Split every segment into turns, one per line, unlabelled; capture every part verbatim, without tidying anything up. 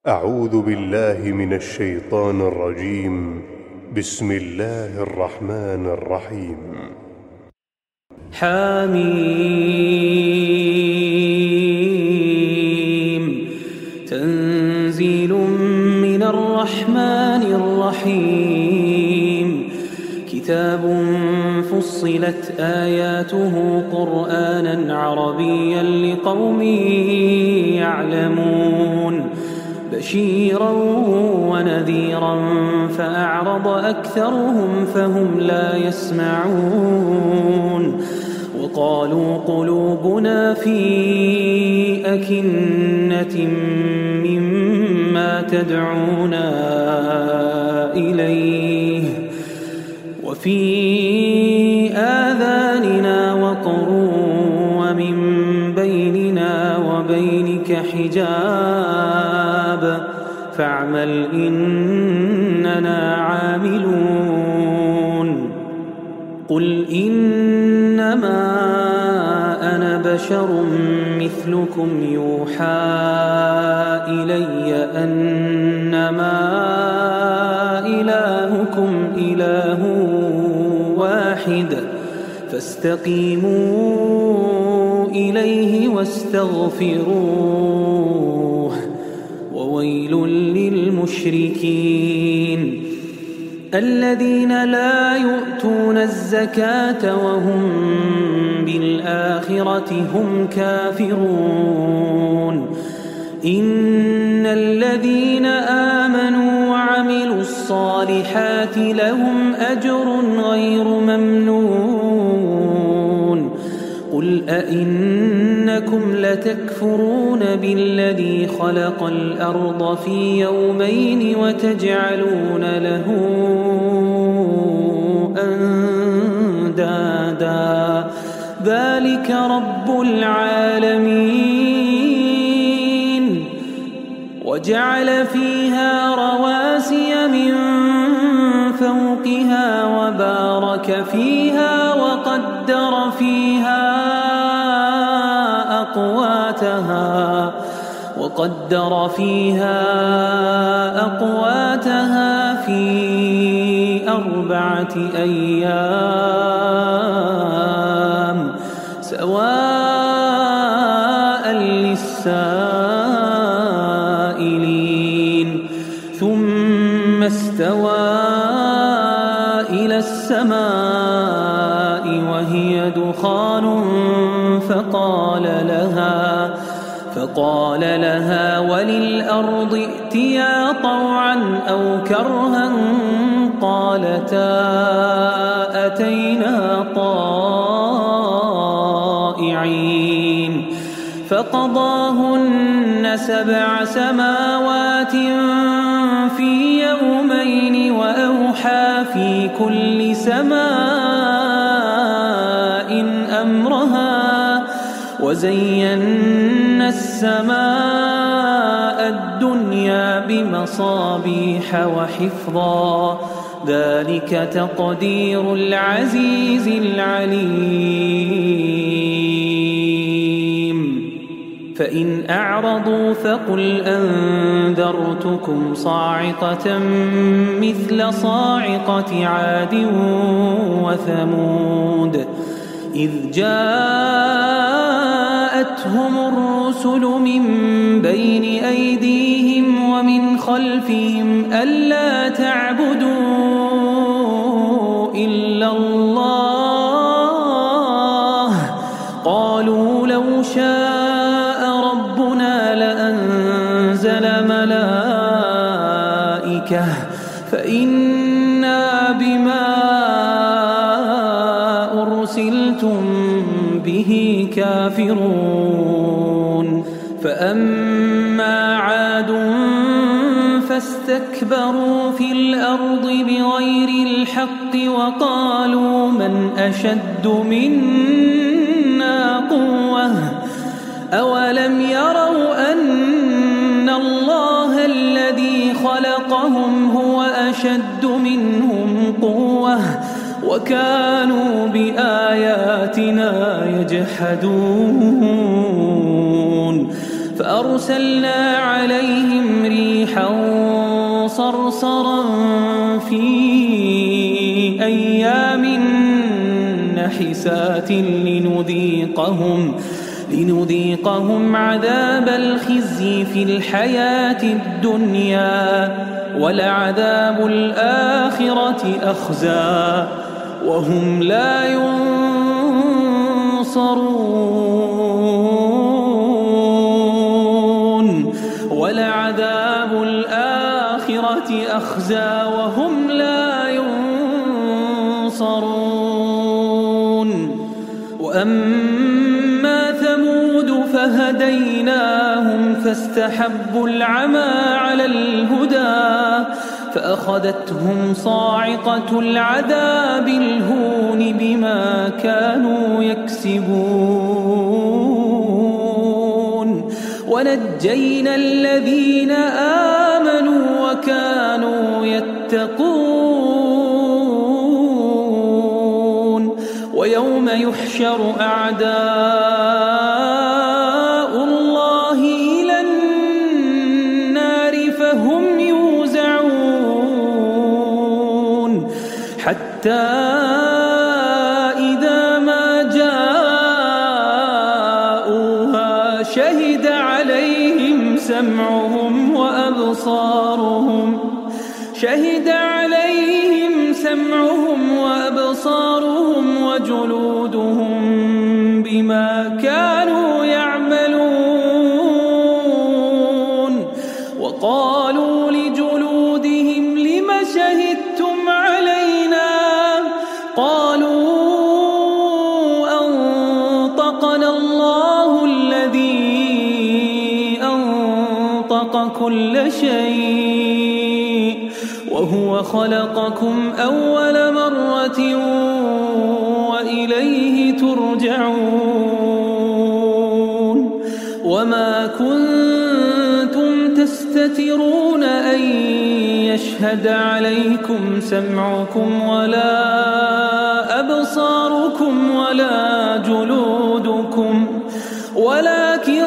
أعوذ بالله من الشيطان الرجيم. بسم الله الرحمن الرحيم.
حميم تنزيل من الرحمن الرحيم. كتاب فصلت آياته قرآنا عربيا لقوم يعلمون بشيرا ونذيرا فأعرض أكثرهم فهم لا يسمعون. وقالوا قلوبنا في أكنة مما تدعونا إليه وفي آذاننا وقر ومن بيننا وبينك حجاب فاعمل إننا عاملون. قل إنما أنا بشر مثلكم يوحى إلي أنما إلهكم إله واحد فاستقيموا إليه واستغفروه وويل للمشركين الذين لا يؤتون الزكاة وهم بالآخرة هم كافرون. إن الذين آمنوا وعملوا الصالحات لهم أجر غير ممنون. قل أئنكم لتكفرون بالذي خلق الأرض في يومين وتجعلون له أندادا ذلك رب العالمين. وجعل فيها رواسي من فوقها وبارك فيها وقدر فيها أقواتها وقدر فيها أقواتها في أربعة أيام سواء للسائلين. ثم استوى إلى السماء وهي دخان فقال لها فقال لها وللأرض ائتيا طوعا أو كرها قالتا أتينا طائعين. فقضاهن سبع سماوات في يومين وأوحى في كل سماء أمرها وزينا السماء الدنيا بمصابيح وحفظا ذلك تقدير العزيز العليم. فإن أعرضوا فقل أنذرتكم صاعقة مثل صاعقة عاد وثمود إذ جاءتهم الرسل من بين أيديهم ومن خلفهم ألا تعبدوا إلا الله قالوا لو شاء ربنا لأنزل ملائكة فإنا بما أرسلتم به كافرون. فأما عاد فاستكبروا في الأرض بغير الحق وقالوا من أشد منا قوة أولم يروا أن الله الذي خلقهم هو أشد منهم قوة وكانوا بآياتنا يجحدون. فأرسلنا عليهم ريحا صرصرا في أيام نحسات لنذيقهم لنذيقهم عذاب الخزي في الحياة الدنيا ولعذاب الآخرة أخزى وهم لا ينصرون ولعذاب الآخرة أخزى وهم لا ينصرون وأما ثمود فهديناهم فاستحبوا العمى على الهدى فأخذتهم صاعقة العذاب الهون بما كانوا يكسبون ونجينا الذين آمنوا وكانوا يتقون ويوم يحشر أعداء الله إلى النار فهم يوزعون حتى إذا ما جاءوها شهد عليهم سمعهم وأبصارهم شهد عليهم سمعهم وأبصارهم وجلودهم بما كانوا يعملون وقالوا لجلودهم لم شهدتم علينا قالوا أنطقنا الله الذي أنطق كل شيء وهو خلقكم أول مرة وإليه ترجعون وما كنتم تستترون أن يشهد عليكم سمعكم ولا أبصاركم ولا جلودكم ولكن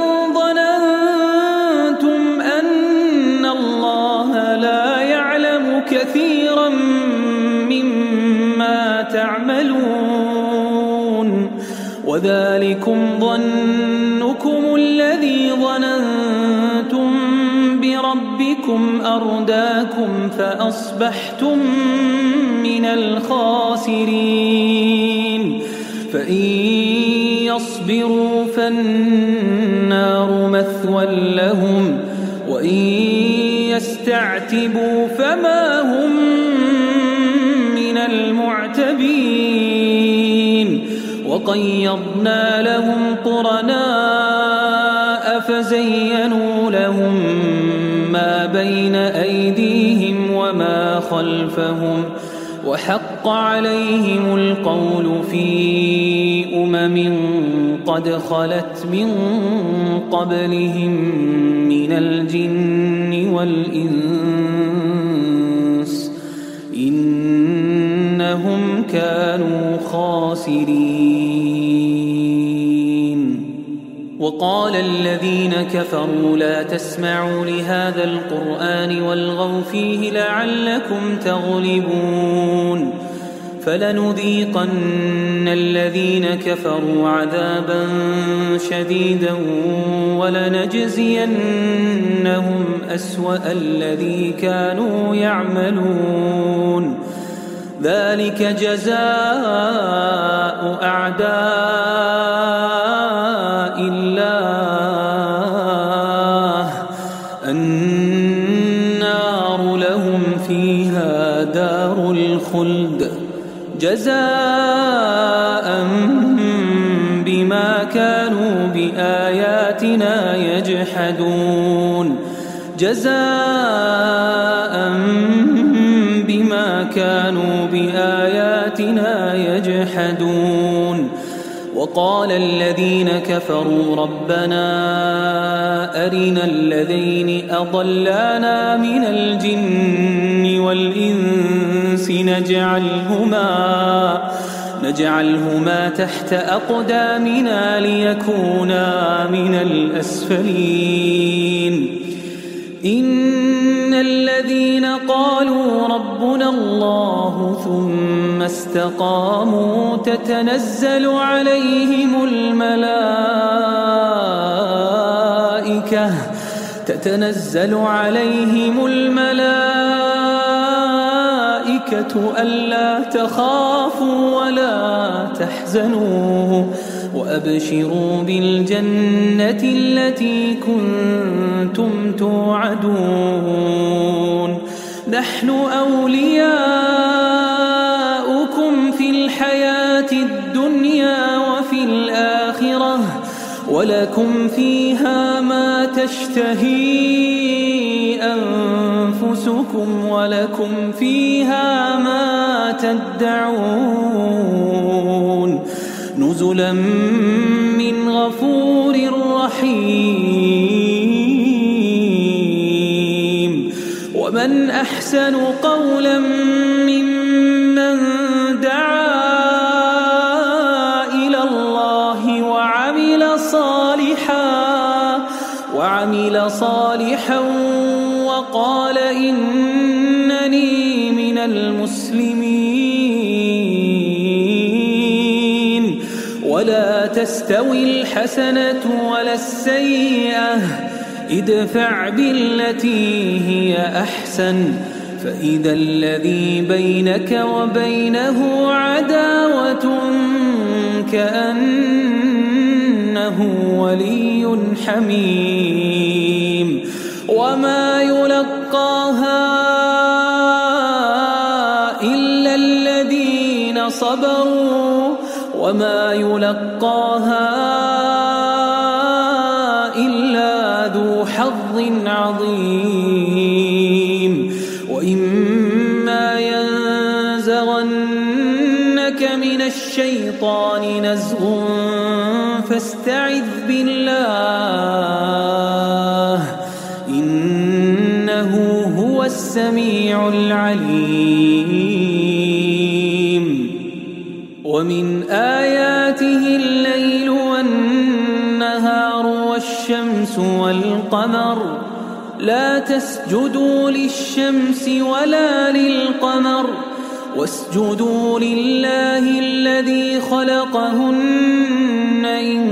ظننتم أن الله لا يعلم كثيرا مما تعملون وذلكم ظنكم الذي ظننتم بربكم أرداكم فأصبحتم من الخاسرين فإن يصبروا فالنار مثوى لهم وإن يستعتبوا فما هم من المعتبين وقيضنا لهم قرناء فزينوا لهم ما بين أيديهم وما خلفهم وحق عليهم القول في أمم قد خلت من قبلهم من الجن والإنس إنهم كانوا خاسرين وقال الذين كفروا لا تسمعوا لهذا القرآن والغوا فيه لعلكم تغلبون فلنذيقن الذين كفروا عذابا شديدا ولنجزينهم أسوأ الذي كانوا يعملون ذلك جزاء أعداء الله النار لهم فيها دار الخلد جزاء بما كانوا بآياتنا يجحدون جزاء بما كانوا بآياتنا يجحدون وقال الذين كفروا ربنا أرنا الذين أضلانا من الجن والإنس نجعلهما نجعلهما تحت أقدامنا ليكونا من الأسفلين إن الذين قالوا ربنا الله ثم استقاموا تتنزل عليهم الملائكة تتنزل عليهم الملائكة ألا تخافوا ولا تحزنوا وأبشروا بالجنة التي كنتم توعدون نحن أولياؤكم في الحياة الدنيا وفي الآخرة ولكم فيها ما تشتهي أنفسكم ولكم فيها ما تدعون نزلا من غفور رحيم ومن أحسن قولا ممن دعا إلى الله وعمل صالحا وعمل صالحا وقال إنني من المسلمين ولا تستوي الحسنة ولا السيئة ادفع بالتي هي أحسن فإذا الذي بينك وبينه عداوة كأنه ولي حميم وما يلقاها إلا الذين صبروا وما يلقاها إلا ذو حظ عظيم وإما ينزغنك من الشيطان نزغ فاستعذ بالله إنه هو السميع العليم ومن آياته الليل والنهار والشمس والقمر لا تسجدوا للشمس ولا للقمر واسجدوا لله الذي خلقهن إن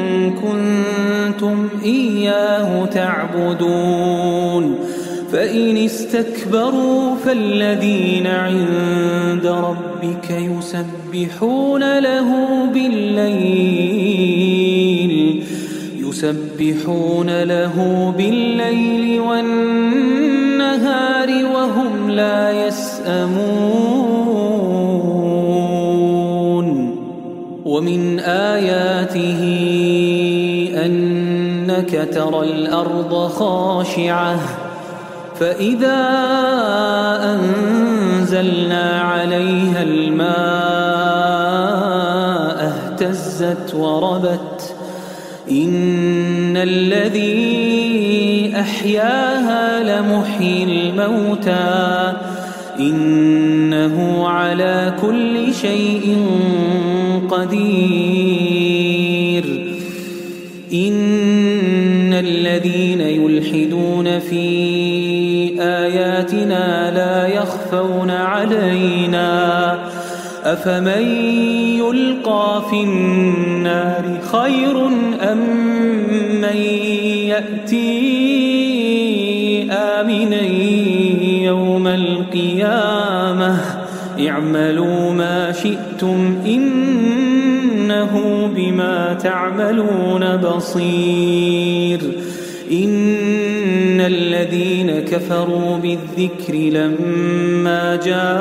كنتم إياه تعبدون فإن استكبروا فالذين عند ربك يسبحون له بالليل يسبحون له بالليل والنهار وهم لا يسأمون ومن آياته أنك ترى الأرض خاشعة فإذا أنزلنا عليها الماء اهتزت وربت إن الذي أحياها لمحيي الموتى إنه على كل شيء قدير إن الذين يلحدون في آياتنا لا يخفون علينا أفمن يلقى في النار خير أم من يأتي آمنا يوم القيامة اعملوا ما شئتم إنه بما تعملون بصير إن الذين كفروا بالذكر لما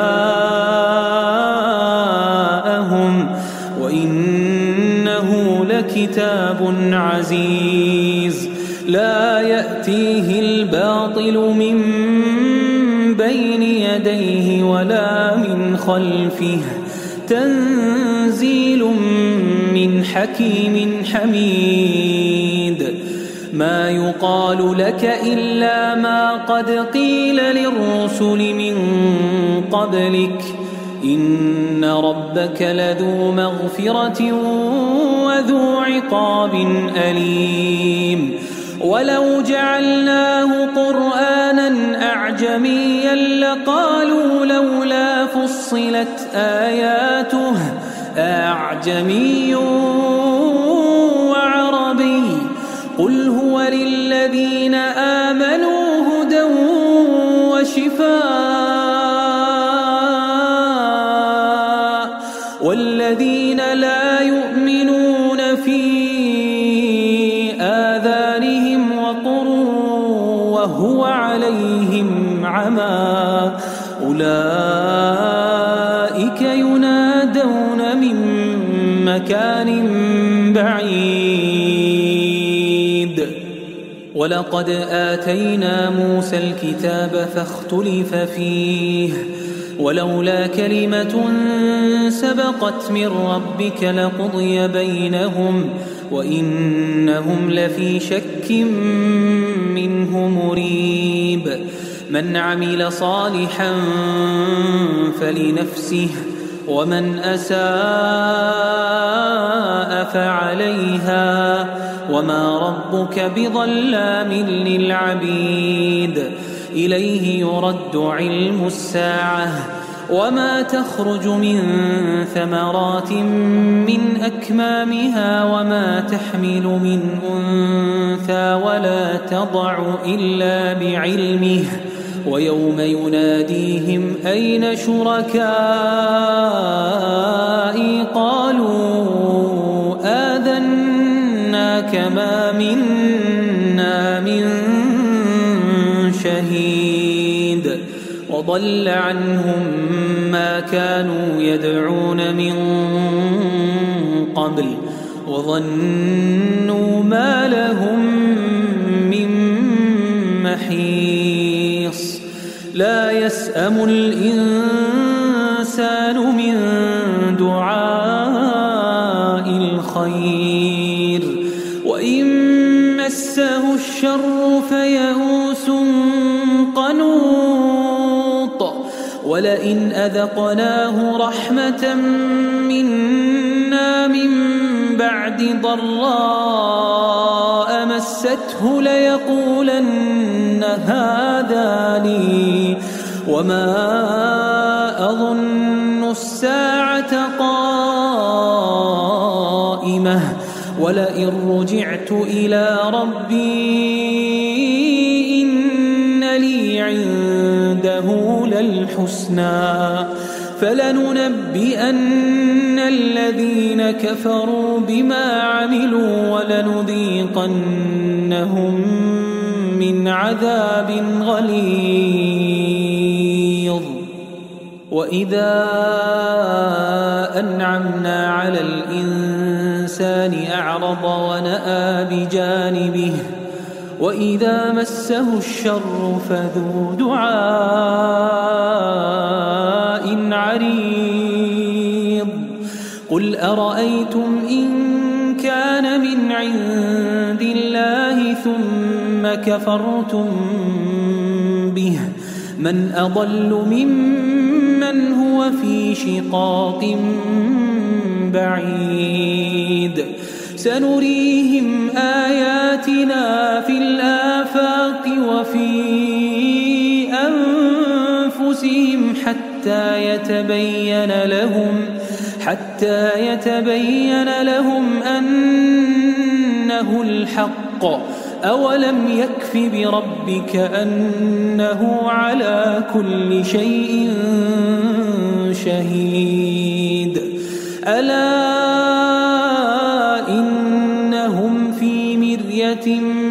جاءهم وإنه لكتاب عزيز لا يأتيه الباطل من بين يديه ولا من خلفه تنزيل من حكيم حميد ما يقال لك إلا ما قد قيل للرسل من قبلك إن ربك لذو مغفرة وذو عقاب أليم ولو جعلناه قرآنا أعجبا أعجميا لقالوا لولا فصلت آياته أعجمي وعربي قل هو للذين آمنوا هدى وشفاء والذين لا يؤمنون في آذانهم وقر وهو عليهم عمى أولئك ينادون من مكان بعيد ولقد آتينا موسى الكتاب فاختلف فيه ولولا كلمة سبقت من ربك لقضي بينهم وإنهم لفي شك منه مريب من عمل صالحا فلنفسه ومن أساء فعليها وما ربك بظلام للعبيد إليه يرد علم الساعة وما تخرج من ثمرات من أكمامها وما تحمل من أنثى ولا تضع إلا بعلمه ويوم يناديهم أين شركائي قالوا آذناك ما منا من شهيد وضل عنهم ما كانوا يدعون من قبل وظنوا ما لهم من محيص لا يسأم الإنسان من دعاء الخير وإن مسه الشر فيئوس قنوط ولئن أذقناه رحمة منا من بعد ضراء مسته ليقولن هذا لي وما أظن الساعة قائمة ولئن رجعت إلى ربي إن لي عنده للحسنى فلننبئن الذين كفروا بما عملوا ولنذيقنهم من عذاب غليظ وإذا أنعمنا على الإنسان أعرض ونأى بجانبه وإذا مسه الشر فذو دعاء عريض قل أرأيتم إن كان من عند الله ثم كفرتم به من أضل ممن هو في شقاق بعيد سنريهم آياتنا في الآفاق وفي أنفسهم حتى يتبين لهم حتى يتبين لهم أنه الحق أولم يكف بربك أنه على كل شيء شهيد ألا إنهم في مرية